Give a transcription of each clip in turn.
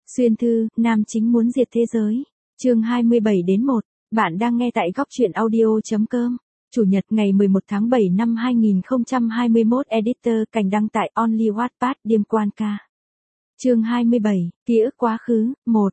Xuyên thư, nam chính muốn diệt thế giới. Chương 27-1. Bạn đang nghe tại góc truyện audio.com. Chủ nhật ngày 11 tháng 7 năm 2021. Editor Cảnh đăng tại Only Wattpad Điềm Quan Ca. Chương 27. Ký ức quá khứ. 1.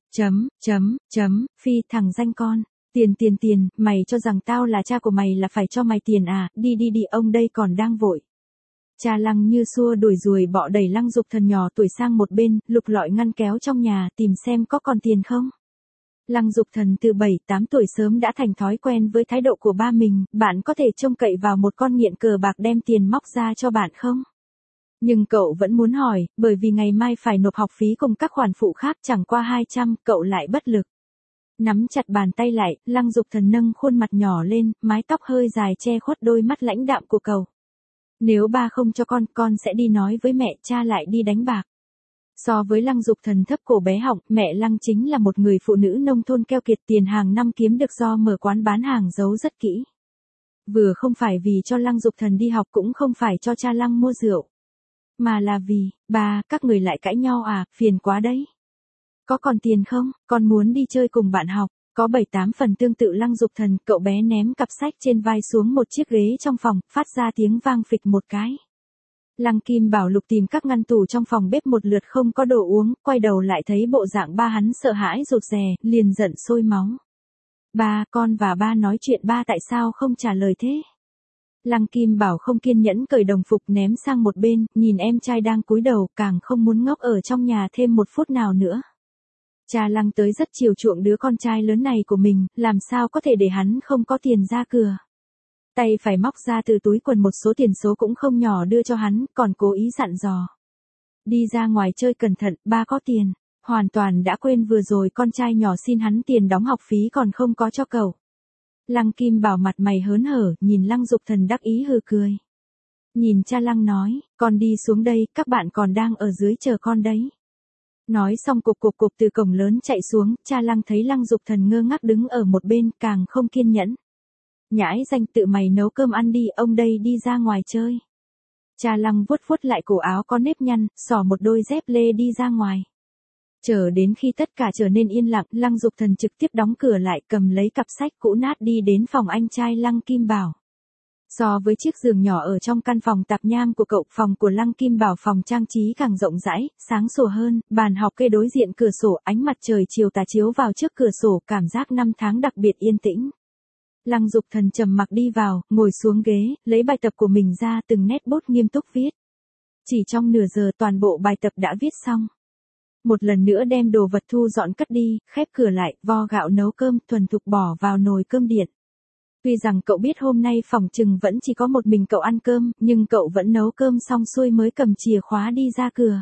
Phi thằng danh con. Tiền, mày cho rằng tao là cha của mày là phải cho mày tiền à, đi, ông đây còn đang vội. Cha Lăng như xua đuổi ruồi bọ đẩy Lăng Dục Thần nhỏ tuổi sang một bên, lục lọi ngăn kéo trong nhà tìm xem có còn tiền không. Lăng Dục Thần từ 7-8 tuổi sớm đã thành thói quen với thái độ của ba mình, bạn có thể trông cậy vào một con nghiện cờ bạc đem tiền móc ra cho bạn không? Nhưng cậu vẫn muốn hỏi, bởi vì ngày mai phải nộp học phí cùng các khoản phụ khác chẳng qua 200, cậu lại bất lực. Nắm chặt bàn tay lại, Lăng Dục Thần nâng khuôn mặt nhỏ lên, mái tóc hơi dài che khuất đôi mắt lãnh đạm của cậu. Nếu ba không cho con sẽ đi nói với mẹ, cha lại đi đánh bạc. So với Lăng Dục Thần thấp cổ bé họng, mẹ Lăng chính là một người phụ nữ nông thôn keo kiệt, tiền hàng năm kiếm được do mở quán bán hàng giấu rất kỹ. Vừa không phải vì cho Lăng Dục Thần đi học cũng không phải cho cha Lăng mua rượu. Mà là vì, ba, các người lại cãi nhau à, phiền quá đấy. Có còn tiền không, con muốn đi chơi cùng bạn học. Có 7-8 phần tương tự Lăng Dục Thần, cậu bé ném cặp sách trên vai xuống một chiếc ghế trong phòng, phát ra tiếng vang phịch một cái. Lăng Kim Bảo lục tìm các ngăn tủ trong phòng bếp một lượt không có đồ uống, quay đầu lại thấy bộ dạng ba hắn sợ hãi rụt rè, liền giận sôi máu. Ba, con và ba nói chuyện, ba tại sao không trả lời thế? Lăng Kim Bảo không kiên nhẫn cởi đồng phục ném sang một bên, nhìn em trai đang cúi đầu, càng không muốn ngốc ở trong nhà thêm một phút nào nữa. Cha Lăng tới rất chiều chuộng đứa con trai lớn này của mình, làm sao có thể để hắn không có tiền ra cửa. Tay phải móc ra từ túi quần một số tiền số cũng không nhỏ đưa cho hắn, còn cố ý dặn dò. Đi ra ngoài chơi cẩn thận, ba có tiền. Hoàn toàn đã quên vừa rồi con trai nhỏ xin hắn tiền đóng học phí còn không có cho cậu. Lăng Kim Bảo mặt mày hớn hở, nhìn Lăng Dục Thần đắc ý hừ cười. Nhìn cha Lăng nói, con đi xuống đây, các bạn còn đang ở dưới chờ con đấy. Nói xong cục từ cổng lớn chạy xuống, cha Lăng thấy Lăng Dục Thần ngơ ngác đứng ở một bên, càng không kiên nhẫn. Nhãi danh, tự mày nấu cơm ăn đi, ông đây đi ra ngoài chơi. Cha Lăng vuốt lại cổ áo có nếp nhăn, xỏ một đôi dép lê đi ra ngoài. Chờ đến khi tất cả trở nên yên lặng, Lăng Dục Thần trực tiếp đóng cửa lại, cầm lấy cặp sách cũ nát đi đến phòng anh trai Lăng Kim Bảo. So với chiếc giường nhỏ ở trong căn phòng tạp nham của cậu, phòng của Lăng Kim Bảo phòng trang trí càng rộng rãi, sáng sủa hơn, bàn học kê đối diện cửa sổ, ánh mặt trời chiều tà chiếu vào trước cửa sổ, cảm giác năm tháng đặc biệt yên tĩnh. Lăng Dục Thần trầm mặc đi vào, ngồi xuống ghế, lấy bài tập của mình ra, từng nét bút nghiêm túc viết. Chỉ trong nửa giờ toàn bộ bài tập đã viết xong. Một lần nữa đem đồ vật thu dọn cất đi, khép cửa lại, vo gạo nấu cơm, thuần thục bỏ vào nồi cơm điện. Tuy rằng cậu biết hôm nay phòng trừng vẫn chỉ có một mình cậu ăn cơm, nhưng cậu vẫn nấu cơm xong xuôi mới cầm chìa khóa đi ra cửa.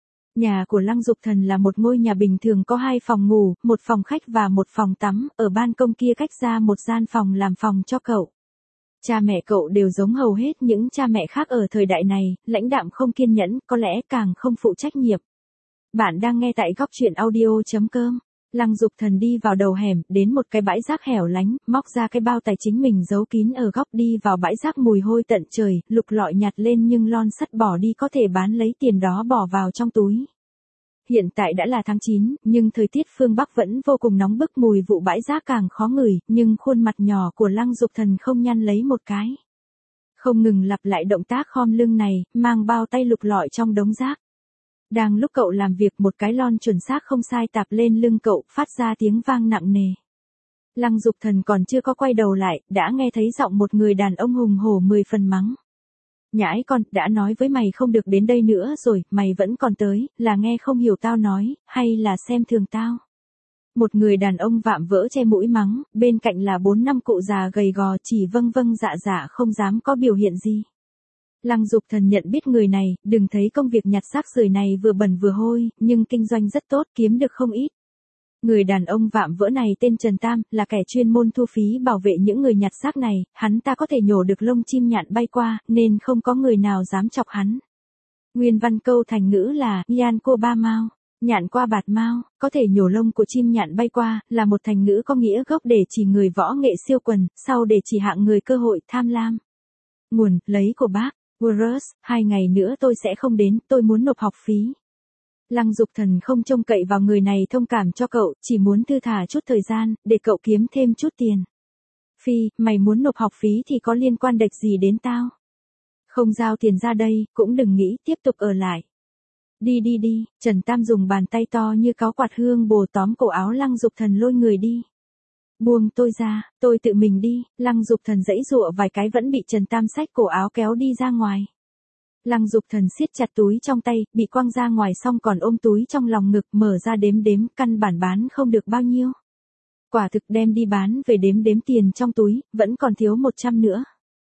Nhà của Lăng Dục Thần là một ngôi nhà bình thường có 2 phòng ngủ, một phòng khách và một phòng tắm, ở ban công kia cách ra một gian phòng làm phòng cho cậu. Cha mẹ cậu đều giống hầu hết những cha mẹ khác ở thời đại này, lãnh đạm không kiên nhẫn, có lẽ càng không phụ trách nhiệm. Bạn đang nghe tại góc truyện audio.com. Lăng Dục Thần đi vào đầu hẻm, đến một cái bãi rác hẻo lánh, móc ra cái bao tài chính mình giấu kín ở góc, đi vào bãi rác mùi hôi tận trời, lục lọi nhặt lên nhưng lon sắt bỏ đi, có thể bán lấy tiền đó bỏ vào trong túi. Hiện tại đã là tháng 9, nhưng thời tiết phương Bắc vẫn vô cùng nóng bức, mùi vụ bãi rác càng khó ngửi, nhưng khuôn mặt nhỏ của Lăng Dục Thần không nhăn lấy một cái. Không ngừng lặp lại động tác khom lưng này, mang bao tay lục lọi trong đống rác. Đang lúc cậu làm việc, một cái lon chuẩn xác không sai tạp lên lưng cậu, phát ra tiếng vang nặng nề. Lăng Dục Thần còn chưa có quay đầu lại, đã nghe thấy giọng một người đàn ông hùng hổ 10 phần mắng. Nhãi con, đã nói với mày không được đến đây nữa rồi, mày vẫn còn tới, là nghe không hiểu tao nói, hay là xem thường tao? Một người đàn ông vạm vỡ che mũi mắng, bên cạnh là 4-5 cụ già gầy gò chỉ vâng dạ không dám có biểu hiện gì. Lăng Dục Thần nhận biết người này, đừng thấy công việc nhặt rác rưởi này vừa bẩn vừa hôi, nhưng kinh doanh rất tốt, kiếm được không ít. Người đàn ông vạm vỡ này tên Trần Tam, là kẻ chuyên môn thu phí bảo vệ những người nhặt rác này, hắn ta có thể nhổ được lông chim nhạn bay qua, nên không có người nào dám chọc hắn. Nguyên văn câu thành ngữ là, Yan cô ba mau, nhạn qua bạt mau, có thể nhổ lông của chim nhạn bay qua, là một thành ngữ có nghĩa gốc để chỉ người võ nghệ siêu quần, sau để chỉ hạng người cơ hội tham lam. Nguồn, lấy của bác. Urus, 2 ngày nữa tôi sẽ không đến, tôi muốn nộp học phí. Lăng Dục Thần không trông cậy vào người này thông cảm cho cậu, chỉ muốn thư thả chút thời gian, để cậu kiếm thêm chút tiền. Phi, mày muốn nộp học phí thì có liên quan đệch gì đến tao? Không giao tiền ra đây, cũng đừng nghĩ tiếp tục ở lại. Đi đi đi, Trần Tam dùng bàn tay to như cáo quạt hương bồ tóm cổ áo Lăng Dục Thần lôi người đi. Buông tôi ra, tôi tự mình đi. Lăng Dục Thần giãy giụa vài cái vẫn bị Trần Tam xách cổ áo kéo đi ra ngoài. Lăng Dục Thần siết chặt túi trong tay, bị quăng ra ngoài xong còn ôm túi trong lòng ngực mở ra đếm đếm, căn bản bán không được bao nhiêu. Quả thực đem đi bán về đếm đếm tiền trong túi, vẫn còn thiếu 100 nữa.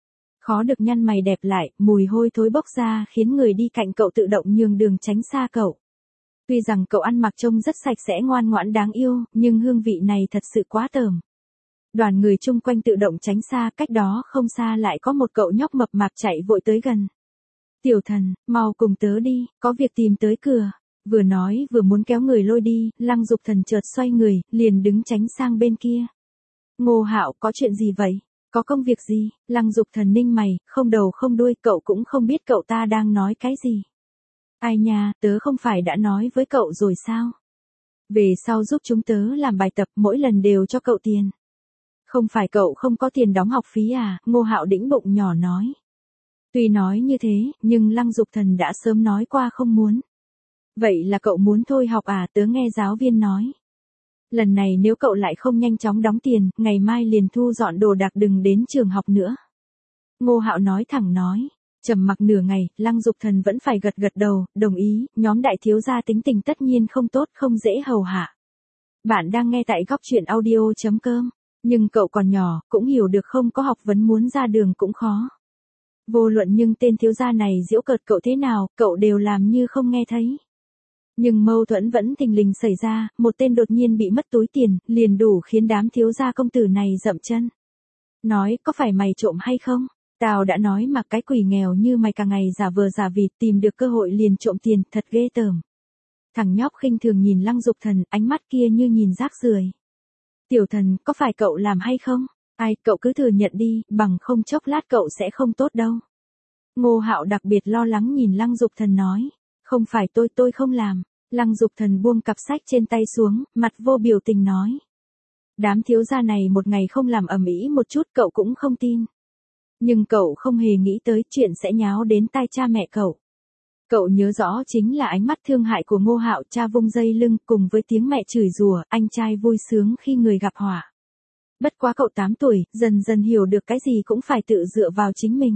Khó được nhăn mày đẹp lại, mùi hôi thối bốc ra khiến người đi cạnh cậu tự động nhường đường tránh xa cậu. Tuy rằng cậu ăn mặc trông rất sạch sẽ ngoan ngoãn đáng yêu, nhưng hương vị này thật sự quá tởm. Đoàn người chung quanh tự động tránh xa, cách đó không xa lại có một cậu nhóc mập mạp chạy vội tới gần. Tiểu Thần, mau cùng tớ đi, có việc tìm tới cửa. Vừa nói vừa muốn kéo người lôi đi, Lăng Dục Thần chợt xoay người, liền đứng tránh sang bên kia. Ngô Hạo, có chuyện gì vậy? Có công việc gì? Lăng Dục Thần ninh mày, không đầu không đuôi, cậu cũng không biết cậu ta đang nói cái gì. Ai nha, tớ không phải đã nói với cậu rồi sao? Về sau giúp chúng tớ làm bài tập, mỗi lần đều cho cậu tiền. Không phải cậu không có tiền đóng học phí à? Ngô Hạo đĩnh bụng nhỏ nói. Tuy nói như thế, nhưng Lăng Dục Thần đã sớm nói qua không muốn. Vậy là cậu muốn thôi học à? Tớ nghe giáo viên nói. Lần này nếu cậu lại không nhanh chóng đóng tiền, ngày mai liền thu dọn đồ đạc đừng đến trường học nữa. Ngô Hạo nói thẳng nói. Trầm mặc nửa ngày, Lăng Dục Thần vẫn phải gật gật đầu, đồng ý, nhóm đại thiếu gia tính tình tất nhiên không tốt, không dễ hầu hạ. Bạn đang nghe tại góc truyện audio.com, nhưng cậu còn nhỏ, cũng hiểu được không có học vấn muốn ra đường cũng khó. Vô luận nhưng tên thiếu gia này giễu cợt cậu thế nào, cậu đều làm như không nghe thấy. Nhưng mâu thuẫn vẫn thình lình xảy ra, một tên đột nhiên bị mất túi tiền, liền đủ khiến đám thiếu gia công tử này dậm chân. Nói, có phải mày trộm hay không? Tao đã nói mà cái quỷ nghèo như mày cả ngày giả vờ giả vịt tìm được cơ hội liền trộm tiền, thật ghê tởm. Thằng nhóc khinh thường nhìn Lăng Dục Thần, ánh mắt kia như nhìn rác rưởi. Tiểu Thần, có phải cậu làm hay không? Ai, cậu cứ thừa nhận đi, bằng không chốc lát cậu sẽ không tốt đâu. Ngô Hạo đặc biệt lo lắng nhìn Lăng Dục Thần nói. Không phải tôi không làm. Lăng Dục Thần buông cặp sách trên tay xuống, mặt vô biểu tình nói. Đám thiếu gia này một ngày không làm ầm ĩ một chút cậu cũng không tin. Nhưng cậu không hề nghĩ tới chuyện sẽ nháo đến tai cha mẹ cậu. Cậu nhớ rõ chính là ánh mắt thương hại của Ngô Hạo, cha vung dây lưng cùng với tiếng mẹ chửi rủa, anh trai vui sướng khi người gặp họa. Bất quá cậu 8 tuổi, dần dần hiểu được cái gì cũng phải tự dựa vào chính mình.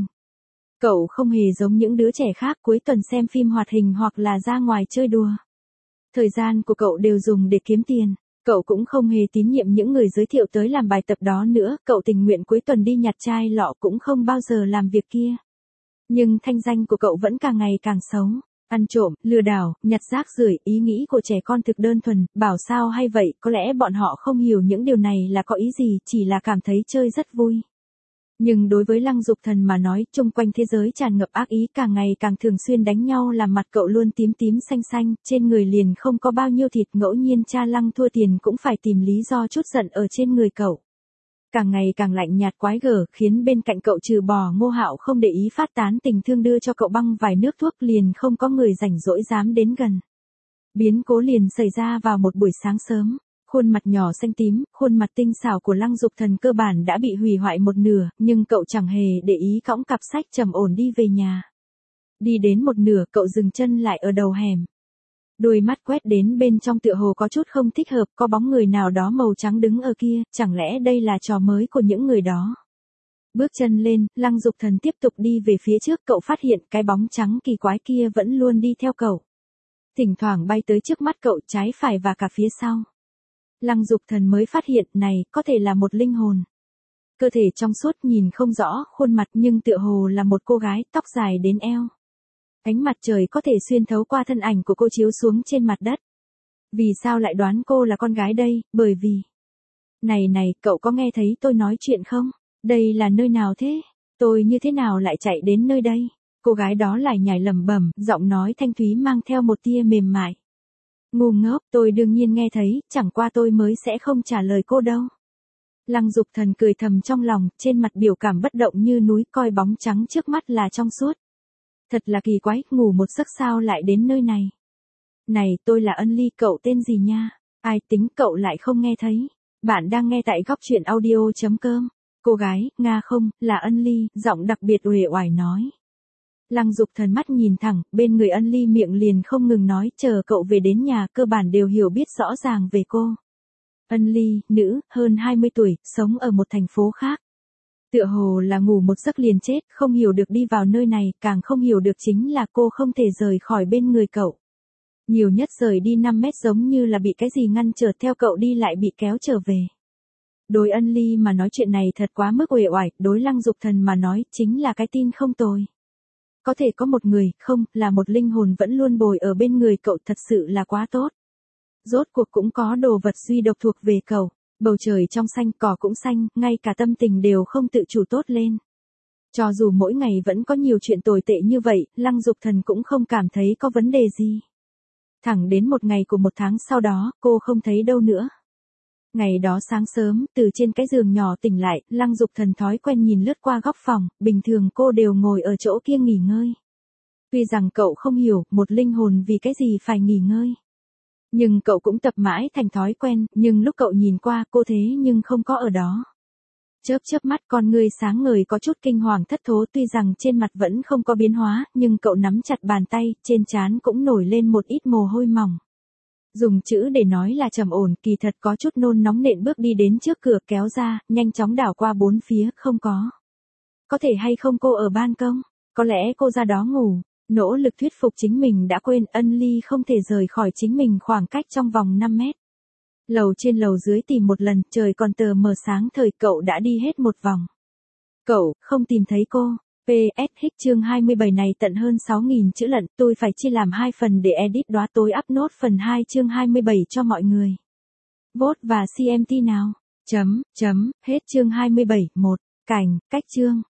Cậu không hề giống những đứa trẻ khác cuối tuần xem phim hoạt hình hoặc là ra ngoài chơi đùa. Thời gian của cậu đều dùng để kiếm tiền. Cậu cũng không hề tín nhiệm những người giới thiệu tới làm bài tập đó nữa, cậu tình nguyện cuối tuần đi nhặt chai lọ cũng không bao giờ làm việc kia. Nhưng thanh danh của cậu vẫn càng ngày càng xấu. Ăn trộm, lừa đảo, nhặt rác rưởi, ý nghĩ của trẻ con thực đơn thuần, bảo sao hay vậy, có lẽ bọn họ không hiểu những điều này là có ý gì, chỉ là cảm thấy chơi rất vui. Nhưng đối với Lăng Dục Thần mà nói, chung quanh thế giới tràn ngập ác ý, càng ngày càng thường xuyên đánh nhau làm mặt cậu luôn tím tím xanh xanh, trên người liền không có bao nhiêu thịt, ngẫu nhiên cha Lăng thua tiền cũng phải tìm lý do chút giận ở trên người cậu. Càng ngày càng lạnh nhạt quái gở, khiến bên cạnh cậu trừ bỏ Ngô Hạo không để ý phát tán tình thương đưa cho cậu băng vài nước thuốc liền không có người rảnh rỗi dám đến gần. Biến cố liền xảy ra vào một buổi sáng sớm. Khuôn mặt nhỏ xanh tím, khuôn mặt tinh xảo của Lăng Dục Thần cơ bản đã bị hủy hoại một nửa, nhưng cậu chẳng hề để ý cõng cặp sách trầm ổn đi về nhà. Đi đến một nửa cậu dừng chân lại ở đầu hẻm. Đôi mắt quét đến bên trong tựa hồ có chút không thích hợp, có bóng người nào đó màu trắng đứng ở kia, chẳng lẽ đây là trò mới của những người đó. Bước chân lên, Lăng Dục Thần tiếp tục đi về phía trước, cậu phát hiện cái bóng trắng kỳ quái kia vẫn luôn đi theo cậu. Thỉnh thoảng bay tới trước mắt cậu, trái phải và cả phía sau. Lăng Dục Thần mới phát hiện này có thể là một linh hồn. Cơ thể trong suốt nhìn không rõ khuôn mặt nhưng tựa hồ là một cô gái tóc dài đến eo. Ánh mặt trời có thể xuyên thấu qua thân ảnh của cô chiếu xuống trên mặt đất. Vì sao lại đoán cô là con gái đây? Bởi vì... Này, cậu có nghe thấy tôi nói chuyện không? Đây là nơi nào thế? Tôi như thế nào lại chạy đến nơi đây? Cô gái đó lại nhảy lẩm bẩm, giọng nói thanh thúy mang theo một tia mềm mại. Ngu ngốc, tôi đương nhiên nghe thấy, chẳng qua tôi mới sẽ không trả lời cô đâu. Lăng Dục Thần cười thầm trong lòng, trên mặt biểu cảm bất động như núi, coi bóng trắng trước mắt là trong suốt. Thật là kỳ quái, ngủ một giấc sao lại đến nơi này. Này, tôi là Ân Ly, cậu tên gì nha? Ai tính cậu lại không nghe thấy. Bạn đang nghe tại góc truyện audio.com. Cô gái, Nga không, là Ân Ly, giọng đặc biệt uể oải nói. Lăng Dục Thần mắt nhìn thẳng, bên người Ân Ly miệng liền không ngừng nói, chờ cậu về đến nhà, cơ bản đều hiểu biết rõ ràng về cô. Ân Ly, nữ, hơn 20 tuổi, sống ở một thành phố khác. Tựa hồ là ngủ một giấc liền chết, không hiểu được đi vào nơi này, càng không hiểu được chính là cô không thể rời khỏi bên người cậu. Nhiều nhất rời đi 5 mét giống như là bị cái gì ngăn trở, theo cậu đi lại bị kéo trở về. Đối Ân Ly mà nói chuyện này thật quá mức uể oải, đối Lăng Dục Thần mà nói chính là cái tin không tồi. Có thể có một người, không, là một linh hồn vẫn luôn bồi ở bên người cậu, thật sự là quá tốt. Rốt cuộc cũng có đồ vật duy độc thuộc về cậu, bầu trời trong xanh, cỏ cũng xanh, ngay cả tâm tình đều không tự chủ tốt lên. Cho dù mỗi ngày vẫn có nhiều chuyện tồi tệ như vậy, Lăng Dục Thần cũng không cảm thấy có vấn đề gì. Thẳng đến một ngày của một tháng sau đó, cô không thấy đâu nữa. Ngày đó sáng sớm, từ trên cái giường nhỏ tỉnh lại, Lăng Dục Thần thói quen nhìn lướt qua góc phòng, bình thường cô đều ngồi ở chỗ kia nghỉ ngơi. Tuy rằng cậu không hiểu, một linh hồn vì cái gì phải nghỉ ngơi. Nhưng cậu cũng tập mãi thành thói quen, nhưng lúc cậu nhìn qua, cô thế nhưng không có ở đó. Chớp chớp mắt, con ngươi sáng ngời có chút kinh hoàng thất thố, tuy rằng trên mặt vẫn không có biến hóa, nhưng cậu nắm chặt bàn tay, trên trán cũng nổi lên một ít mồ hôi mỏng. Dùng chữ để nói là trầm ổn, kỳ thật có chút nôn nóng nện bước đi đến trước cửa, kéo ra, nhanh chóng đảo qua bốn phía, không có. Có thể hay không cô ở ban công? Có lẽ cô ra đó ngủ. Nỗ lực thuyết phục chính mình đã quên Ân Ly không thể rời khỏi chính mình khoảng cách trong vòng 5 mét. Lầu trên lầu dưới tìm một lần, trời còn tờ mờ sáng thời, cậu đã đi hết một vòng. Cậu, không tìm thấy cô. PS chương 27 này tận hơn 6.000 chữ lận, tôi phải chia làm 2 phần để edit đóa tối up nốt phần 2 chương 27 cho mọi người. Vote và CMT nào. Hết chương 27, 1. Cảnh, cách chương.